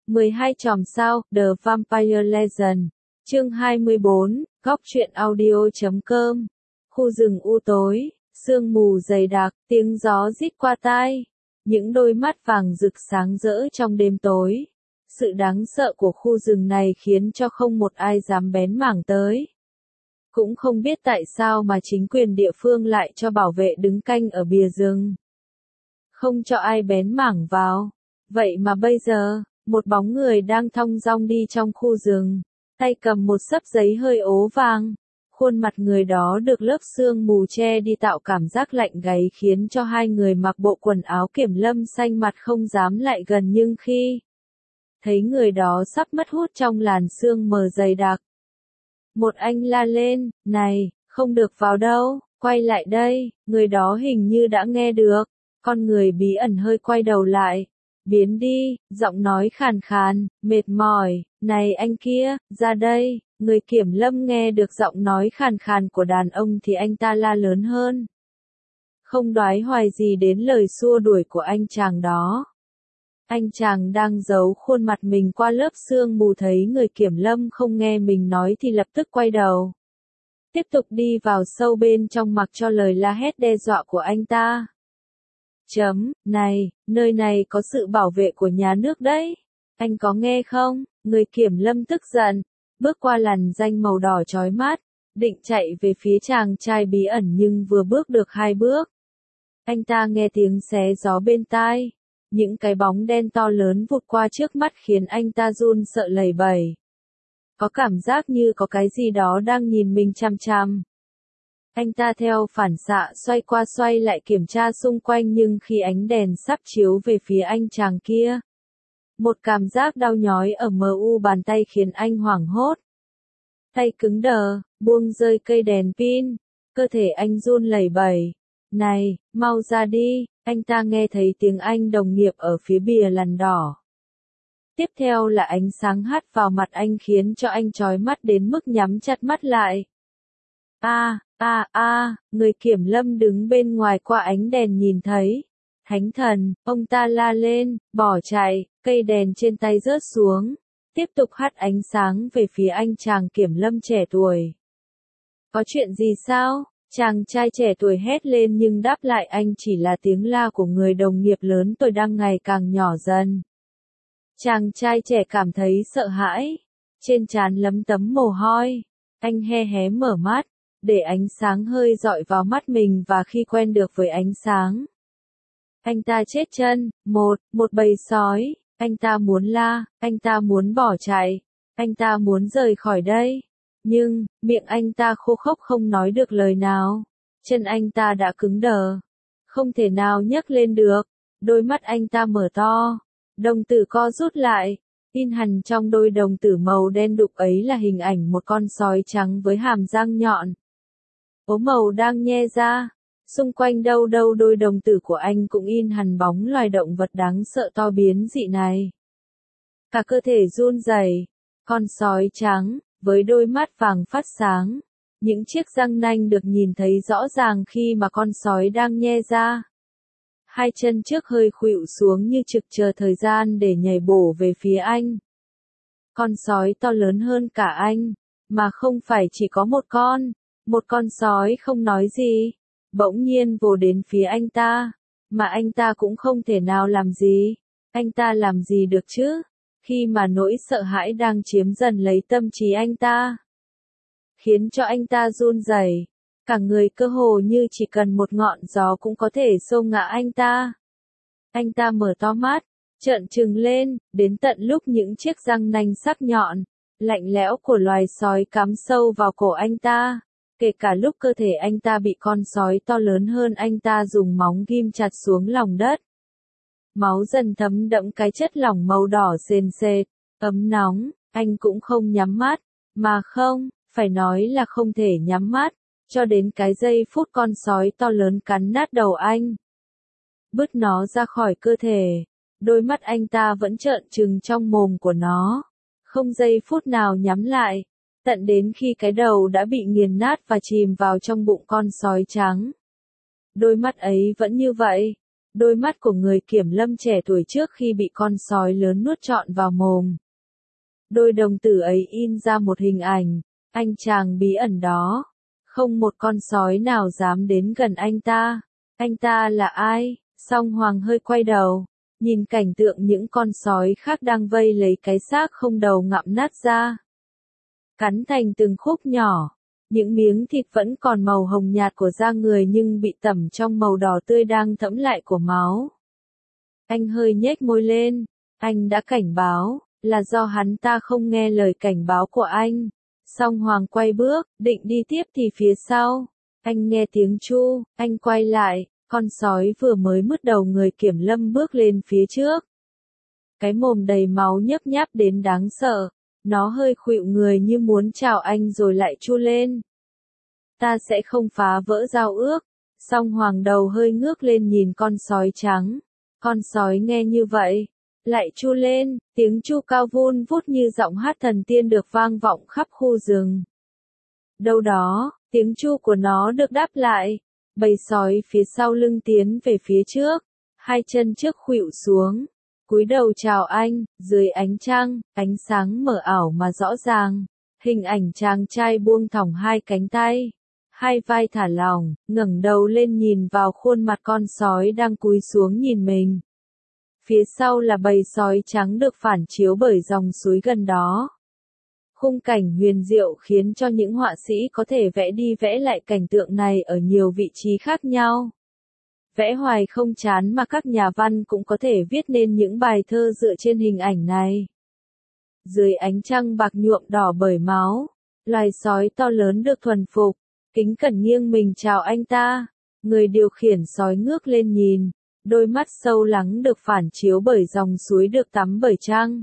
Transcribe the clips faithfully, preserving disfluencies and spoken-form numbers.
mười hai chòm sao, The Vampire Legend. Chương hai mươi bốn, góc truyện audio chấm com. Khu rừng u tối, sương mù dày đặc, tiếng gió rít qua tai. Những đôi mắt vàng rực sáng rỡ trong đêm tối. Sự đáng sợ của khu rừng này khiến cho không một ai dám bén mảng tới. Cũng không biết tại sao mà chính quyền địa phương lại cho bảo vệ đứng canh ở bìa rừng. Không cho ai bén mảng vào. Vậy mà bây giờ, một bóng người đang thong dong đi trong khu rừng, tay cầm một xấp giấy hơi ố vàng. Khuôn mặt người đó được lớp sương mù che đi tạo cảm giác lạnh gáy khiến cho hai người mặc bộ quần áo kiểm lâm xanh mặt không dám lại gần, nhưng khi thấy người đó sắp mất hút trong làn sương mờ dày đặc. Một anh la lên, này, không được vào đâu, quay lại đây, người đó hình như đã nghe được. Con người bí ẩn hơi quay đầu lại. Biến đi, giọng nói khàn khàn, mệt mỏi, này anh kia, ra đây. Người kiểm lâm nghe được giọng nói khàn khàn của đàn ông thì anh ta la lớn hơn. Không đoái hoài gì đến lời xua đuổi của anh chàng đó. Anh chàng đang giấu khuôn mặt mình qua lớp sương mù thấy người kiểm lâm không nghe mình nói thì lập tức quay đầu. Tiếp tục đi vào sâu bên trong mặc cho lời la hét đe dọa của anh ta. Chấm, này, nơi này có sự bảo vệ của nhà nước đấy. Anh có nghe không? Người kiểm lâm tức giận, bước qua làn ranh màu đỏ chói mắt, định chạy về phía chàng trai bí ẩn nhưng vừa bước được hai bước. Anh ta nghe tiếng xé gió bên tai. Những cái bóng đen to lớn vụt qua trước mắt khiến anh ta run sợ lẩy bẩy. Có cảm giác như có cái gì đó đang nhìn mình chằm chằm. Anh ta theo phản xạ xoay qua xoay lại kiểm tra xung quanh, nhưng khi ánh đèn sắp chiếu về phía anh chàng kia, một cảm giác đau nhói ở mờ u bàn tay khiến anh hoảng hốt. Tay cứng đờ, buông rơi cây đèn pin, cơ thể anh run lẩy bẩy. Này, mau ra đi, anh ta nghe thấy tiếng anh đồng nghiệp ở phía bìa lằn đỏ. Tiếp theo là ánh sáng hắt vào mặt anh khiến cho anh chói mắt đến mức nhắm chặt mắt lại. A, a, a, người kiểm lâm đứng bên ngoài qua ánh đèn nhìn thấy. Thánh thần, ông ta la lên, bỏ chạy, cây đèn trên tay rớt xuống. Tiếp tục hắt ánh sáng về phía anh chàng kiểm lâm trẻ tuổi. Có chuyện gì sao? Chàng trai trẻ tuổi hét lên nhưng đáp lại anh chỉ là tiếng la của người đồng nghiệp lớn tuổi đang ngày càng nhỏ dần. Chàng trai trẻ cảm thấy sợ hãi. Trên trán lấm tấm mồ hôi. Anh he hé mở mắt, để ánh sáng hơi dọi vào mắt mình và khi quen được với ánh sáng. Anh ta chết chân, một, một bầy sói. Anh ta muốn la, anh ta muốn bỏ chạy, anh ta muốn rời khỏi đây. Nhưng, miệng anh ta khô khốc không nói được lời nào. Chân anh ta đã cứng đờ. Không thể nào nhấc lên được. Đôi mắt anh ta mở to. Đồng tử co rút lại. In hằn trong đôi đồng tử màu đen đục ấy là hình ảnh một con sói trắng với hàm răng nhọn. Ố màu đang nhe ra. Xung quanh đâu đâu đôi đồng tử của anh cũng in hằn bóng loài động vật đáng sợ to biến dị này. Cả cơ thể run rẩy. Con sói trắng, với đôi mắt vàng phát sáng. Những chiếc răng nanh được nhìn thấy rõ ràng khi mà con sói đang nhe ra. Hai chân trước hơi khuỵu xuống như trực chờ thời gian để nhảy bổ về phía anh. Con sói to lớn hơn cả anh, mà không phải chỉ có một con. Một con sói không nói gì, bỗng nhiên vồ đến phía anh ta, mà anh ta cũng không thể nào làm gì. Anh ta làm gì được chứ, khi mà nỗi sợ hãi đang chiếm dần lấy tâm trí anh ta. Khiến cho anh ta run rẩy, cả người cơ hồ như chỉ cần một ngọn gió cũng có thể xô ngã anh ta. Anh ta mở to mắt, trợn trừng lên, đến tận lúc những chiếc răng nanh sắc nhọn, lạnh lẽo của loài sói cắm sâu vào cổ anh ta. Kể cả lúc cơ thể anh ta bị con sói to lớn hơn anh ta dùng móng ghim chặt xuống lòng đất. Máu dần thấm đẫm cái chất lỏng màu đỏ sền sệt, ấm nóng, anh cũng không nhắm mắt, mà không, phải nói là không thể nhắm mắt, cho đến cái giây phút con sói to lớn cắn nát đầu anh. Bứt nó ra khỏi cơ thể, đôi mắt anh ta vẫn trợn trừng trong mồm của nó, không giây phút nào nhắm lại. Tận đến khi cái đầu đã bị nghiền nát và chìm vào trong bụng con sói trắng. Đôi mắt ấy vẫn như vậy. Đôi mắt của người kiểm lâm trẻ tuổi trước khi bị con sói lớn nuốt trọn vào mồm. Đôi đồng tử ấy in ra một hình ảnh, anh chàng bí ẩn đó. Không một con sói nào dám đến gần anh ta. Anh ta là ai? Song Hoàng hơi quay đầu, nhìn cảnh tượng những con sói khác đang vây lấy cái xác không đầu ngậm nát ra. Cắn thành từng khúc nhỏ, những miếng thịt vẫn còn màu hồng nhạt của da người nhưng bị tẩm trong màu đỏ tươi đang thẫm lại của máu. Anh hơi nhếch môi lên, anh đã cảnh báo, là do hắn ta không nghe lời cảnh báo của anh. Song Hoàng quay bước, định đi tiếp thì phía sau, anh nghe tiếng chu, anh quay lại, con sói vừa mới mứt đầu người kiểm lâm bước lên phía trước. Cái mồm đầy máu nhấp nháp đến đáng sợ, nó hơi khuỵu người như muốn chào anh rồi lại chu lên. Ta sẽ không phá vỡ giao ước. Song Hoàng đầu hơi ngước lên nhìn con sói trắng. Con sói nghe như vậy, lại chu lên, tiếng chu cao vun vút như giọng hát thần tiên được vang vọng khắp khu rừng. Đâu đó, tiếng chu của nó được đáp lại, bầy sói phía sau lưng tiến về phía trước, hai chân trước khuỵu xuống, cúi đầu chào anh. Dưới ánh trăng, ánh sáng mờ ảo mà rõ ràng, hình ảnh chàng trai buông thõng hai cánh tay, hai vai thả lỏng, ngẩng đầu lên nhìn vào khuôn mặt con sói đang cúi xuống nhìn mình. Phía sau là bầy sói trắng được phản chiếu bởi dòng suối gần đó. Khung cảnh huyền diệu khiến cho những họa sĩ có thể vẽ đi vẽ lại cảnh tượng này ở nhiều vị trí khác nhau. Vẽ hoài không chán mà các nhà văn cũng có thể viết nên những bài thơ dựa trên hình ảnh này. Dưới ánh trăng bạc nhuộm đỏ bởi máu, loài sói to lớn được thuần phục, kính cẩn nghiêng mình chào anh ta. Người điều khiển sói ngước lên nhìn, đôi mắt sâu lắng được phản chiếu bởi dòng suối được tắm bởi trăng.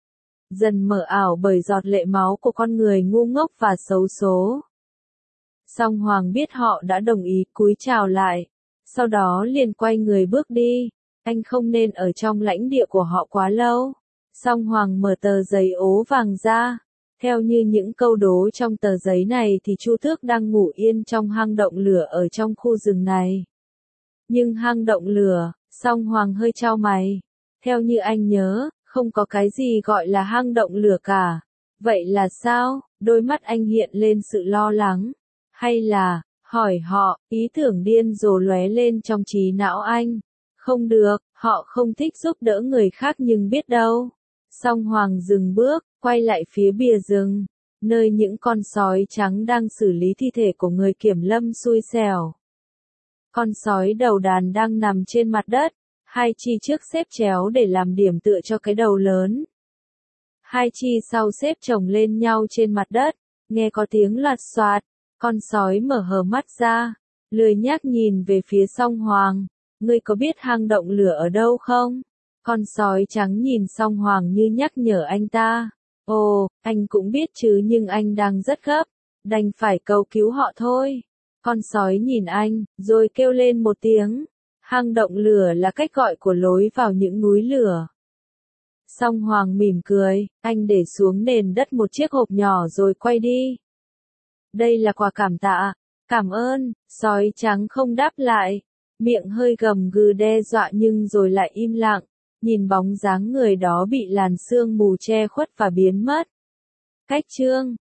Dần mở ảo bởi giọt lệ máu của con người ngu ngốc và xấu số. Song Hoàng biết họ đã đồng ý cúi chào lại, sau đó liền quay người bước đi. Anh không nên ở trong lãnh địa của họ quá lâu. Song Hoàng mở tờ giấy ố vàng ra. Theo như những câu đố trong tờ giấy này thì Chu Tước đang ngủ yên trong hang động lửa ở trong khu rừng này. Nhưng hang động lửa, Song Hoàng hơi chau mày. Theo như anh nhớ, không có cái gì gọi là hang động lửa cả. Vậy là sao? Đôi mắt anh hiện lên sự lo lắng. Hay là, hỏi họ, ý tưởng điên rồ lóe lên trong trí não anh. Không được, họ không thích giúp đỡ người khác nhưng biết đâu. Song Hoàng dừng bước, quay lại phía bìa rừng, nơi những con sói trắng đang xử lý thi thể của người kiểm lâm xui xẻo. Con sói đầu đàn đang nằm trên mặt đất, hai chi trước xếp chéo để làm điểm tựa cho cái đầu lớn. Hai chi sau xếp chồng lên nhau trên mặt đất, nghe có tiếng loạt xoạt, con sói mở hờ mắt ra, lười nhác nhìn về phía Song Hoàng. Ngươi có biết hang động lửa ở đâu không? Con sói trắng nhìn Song Hoàng như nhắc nhở anh ta. Ồ, anh cũng biết chứ nhưng anh đang rất gấp, đành phải cầu cứu họ thôi. Con sói nhìn anh, rồi kêu lên một tiếng. Hang động lửa là cách gọi của lối vào những núi lửa. Song Hoàng mỉm cười, anh để xuống nền đất một chiếc hộp nhỏ rồi quay đi. Đây là quà cảm tạ. Cảm ơn. Sói trắng không đáp lại, miệng hơi gầm gừ đe dọa nhưng rồi lại im lặng, nhìn bóng dáng người đó bị làn sương mù che khuất và biến mất. Cách chương